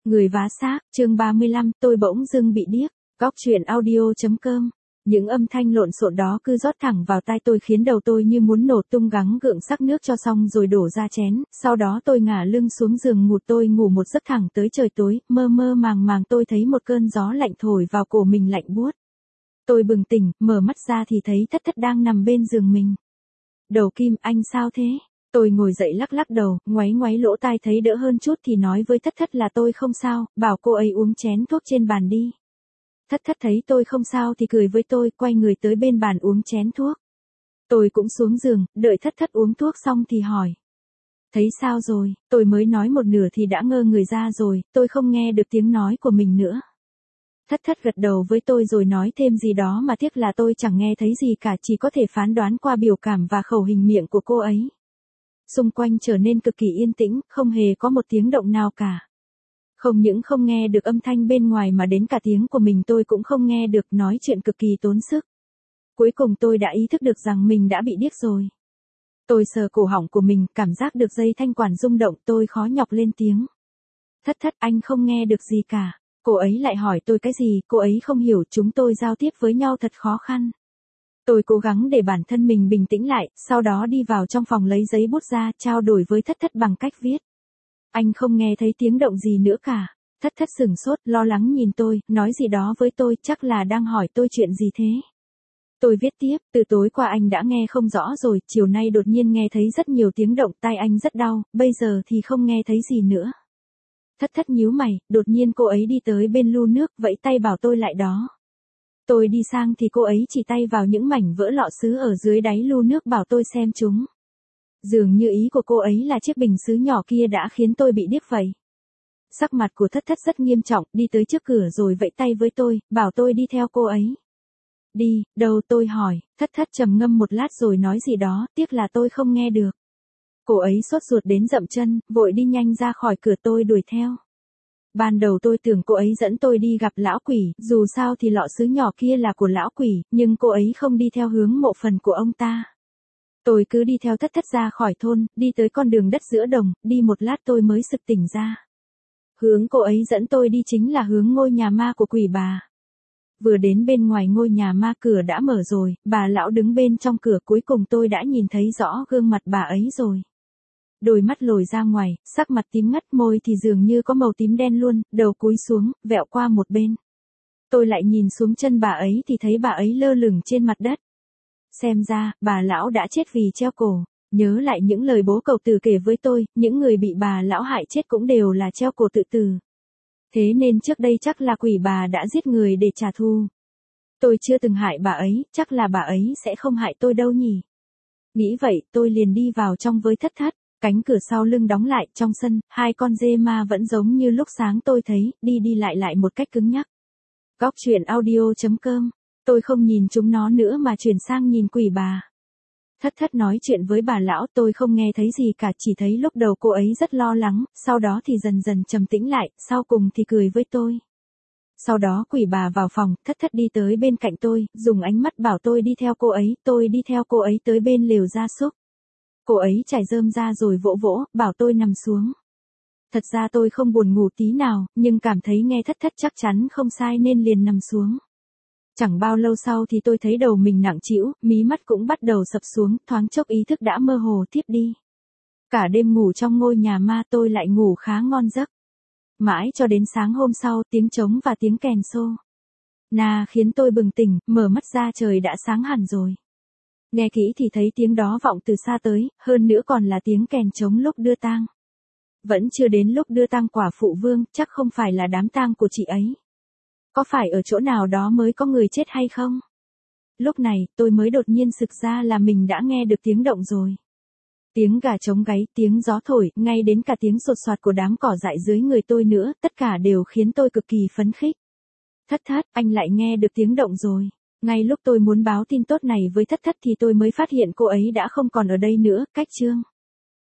Người vá xác, chương 35, tôi bỗng dưng bị điếc. Góc truyện audio.com. Những âm thanh lộn xộn đó cứ rót thẳng vào tai tôi khiến đầu tôi như muốn nổ tung, gắng gượng sắc nước cho xong rồi đổ ra chén. Sau đó tôi ngả lưng xuống giường ngủ, tôi ngủ một giấc thẳng tới trời tối, mơ mơ màng màng tôi thấy một cơn gió lạnh thổi vào cổ mình lạnh buốt. Tôi bừng tỉnh, mở mắt ra thì thấy Thất Thất đang nằm bên giường mình. Đầu Kim, anh sao thế? Tôi ngồi dậy lắc lắc đầu, ngoáy ngoáy lỗ tai thấy đỡ hơn chút thì nói với Thất Thất là tôi không sao, bảo cô ấy uống chén thuốc trên bàn đi. Thất Thất thấy tôi không sao thì cười với tôi, quay người tới bên bàn uống chén thuốc. Tôi cũng xuống giường, đợi Thất Thất uống thuốc xong thì hỏi. Thấy sao rồi? Tôi mới nói một nửa thì đã ngơ người ra rồi, tôi không nghe được tiếng nói của mình nữa. Thất Thất gật đầu với tôi rồi nói thêm gì đó mà tiếc là tôi chẳng nghe thấy gì cả, chỉ có thể phán đoán qua biểu cảm và khẩu hình miệng của cô ấy. Xung quanh trở nên cực kỳ yên tĩnh, không hề có một tiếng động nào cả. Không những không nghe được âm thanh bên ngoài mà đến cả tiếng của mình tôi cũng không nghe được, nói chuyện cực kỳ tốn sức. Cuối cùng tôi đã ý thức được rằng mình đã bị điếc rồi. Tôi sờ cổ họng của mình, cảm giác được dây thanh quản rung động, tôi khó nhọc lên tiếng. Thất Thất, anh không nghe được gì cả. Cô ấy lại hỏi tôi cái gì, cô ấy không hiểu, chúng tôi giao tiếp với nhau thật khó khăn. Tôi cố gắng để bản thân mình bình tĩnh lại, sau đó đi vào trong phòng lấy giấy bút ra, trao đổi với Thất Thất bằng cách viết. Anh không nghe thấy tiếng động gì nữa cả. Thất Thất sửng sốt, lo lắng nhìn tôi, nói gì đó với tôi, chắc là đang hỏi tôi chuyện gì thế. Tôi viết tiếp, từ tối qua anh đã nghe không rõ rồi, chiều nay đột nhiên nghe thấy rất nhiều tiếng động, tai anh rất đau, bây giờ thì không nghe thấy gì nữa. Thất Thất nhíu mày, đột nhiên cô ấy đi tới bên lu nước, vẫy tay bảo tôi lại đó. Tôi đi sang thì cô ấy chỉ tay vào những mảnh vỡ lọ sứ ở dưới đáy lu nước bảo tôi xem chúng. Dường như ý của cô ấy là chiếc bình sứ nhỏ kia đã khiến tôi bị điếc vậy. Sắc mặt của Thất Thất rất nghiêm trọng, đi tới trước cửa rồi vẫy tay với tôi, bảo tôi đi theo cô ấy. Đi, đâu, tôi hỏi. Thất Thất trầm ngâm một lát rồi nói gì đó, tiếc là tôi không nghe được. Cô ấy sốt ruột đến dậm chân, vội đi nhanh ra khỏi cửa, tôi đuổi theo. Ban đầu tôi tưởng cô ấy dẫn tôi đi gặp lão quỷ, dù sao thì lọ sứ nhỏ kia là của lão quỷ, nhưng cô ấy không đi theo hướng mộ phần của ông ta. Tôi cứ đi theo Thất Thất ra khỏi thôn, đi tới con đường đất giữa đồng, đi một lát tôi mới sực tỉnh ra. Hướng cô ấy dẫn tôi đi chính là hướng ngôi nhà ma của quỷ bà. Vừa đến bên ngoài ngôi nhà ma, cửa đã mở rồi, bà lão đứng bên trong cửa, cuối cùng tôi đã nhìn thấy rõ gương mặt bà ấy rồi. Đôi mắt lồi ra ngoài, sắc mặt tím ngắt, môi thì dường như có màu tím đen luôn, đầu cúi xuống, vẹo qua một bên. Tôi lại nhìn xuống chân bà ấy thì thấy bà ấy lơ lửng trên mặt đất. Xem ra, bà lão đã chết vì treo cổ. Nhớ lại những lời bố cậu Từ kể với tôi, những người bị bà lão hại chết cũng đều là treo cổ tự tử. Thế nên trước đây chắc là quỷ bà đã giết người để trả thù. Tôi chưa từng hại bà ấy, chắc là bà ấy sẽ không hại tôi đâu nhỉ. Nghĩ vậy, tôi liền đi vào trong với Thất Thất. Cánh cửa sau lưng đóng lại, trong sân, hai con dê ma vẫn giống như lúc sáng tôi thấy, đi đi lại một cách cứng nhắc. Góc truyện audio.com. Tôi không nhìn chúng nó nữa mà chuyển sang nhìn quỷ bà. Thất Thất nói chuyện với bà lão, tôi không nghe thấy gì cả, chỉ thấy lúc đầu cô ấy rất lo lắng, sau đó thì dần dần trầm tĩnh lại, sau cùng thì cười với tôi. Sau đó quỷ bà vào phòng, Thất Thất đi tới bên cạnh tôi, dùng ánh mắt bảo tôi đi theo cô ấy, tôi đi theo cô ấy tới bên lều gia súc. Cô ấy trải rơm ra rồi vỗ vỗ, bảo tôi nằm xuống. Thật ra tôi không buồn ngủ tí nào, nhưng cảm thấy nghe Thất Thất chắc chắn không sai nên liền nằm xuống. Chẳng bao lâu sau thì tôi thấy đầu mình nặng trĩu, mí mắt cũng bắt đầu sập xuống, thoáng chốc ý thức đã mơ hồ thiếp đi. Cả đêm ngủ trong ngôi nhà ma tôi lại ngủ khá ngon giấc. Mãi cho đến sáng hôm sau, tiếng trống và tiếng kèn xô khiến tôi bừng tỉnh, mở mắt ra trời đã sáng hẳn rồi. Nghe kỹ thì thấy tiếng đó vọng từ xa tới, hơn nữa còn là tiếng kèn trống lúc đưa tang. Vẫn chưa đến lúc đưa tang quả phụ Vương, chắc không phải là đám tang của chị ấy. Có phải ở chỗ nào đó mới có người chết hay không? Lúc này, tôi mới đột nhiên sực ra là mình đã nghe được tiếng động rồi. Tiếng gà trống gáy, tiếng gió thổi, ngay đến cả tiếng sột soạt của đám cỏ dại dưới người tôi nữa, tất cả đều khiến tôi cực kỳ phấn khích. Thất Thất, anh lại nghe được tiếng động rồi. Ngay lúc tôi muốn báo tin tốt này với Thất Thất thì tôi mới phát hiện cô ấy đã không còn ở đây nữa, cách chương.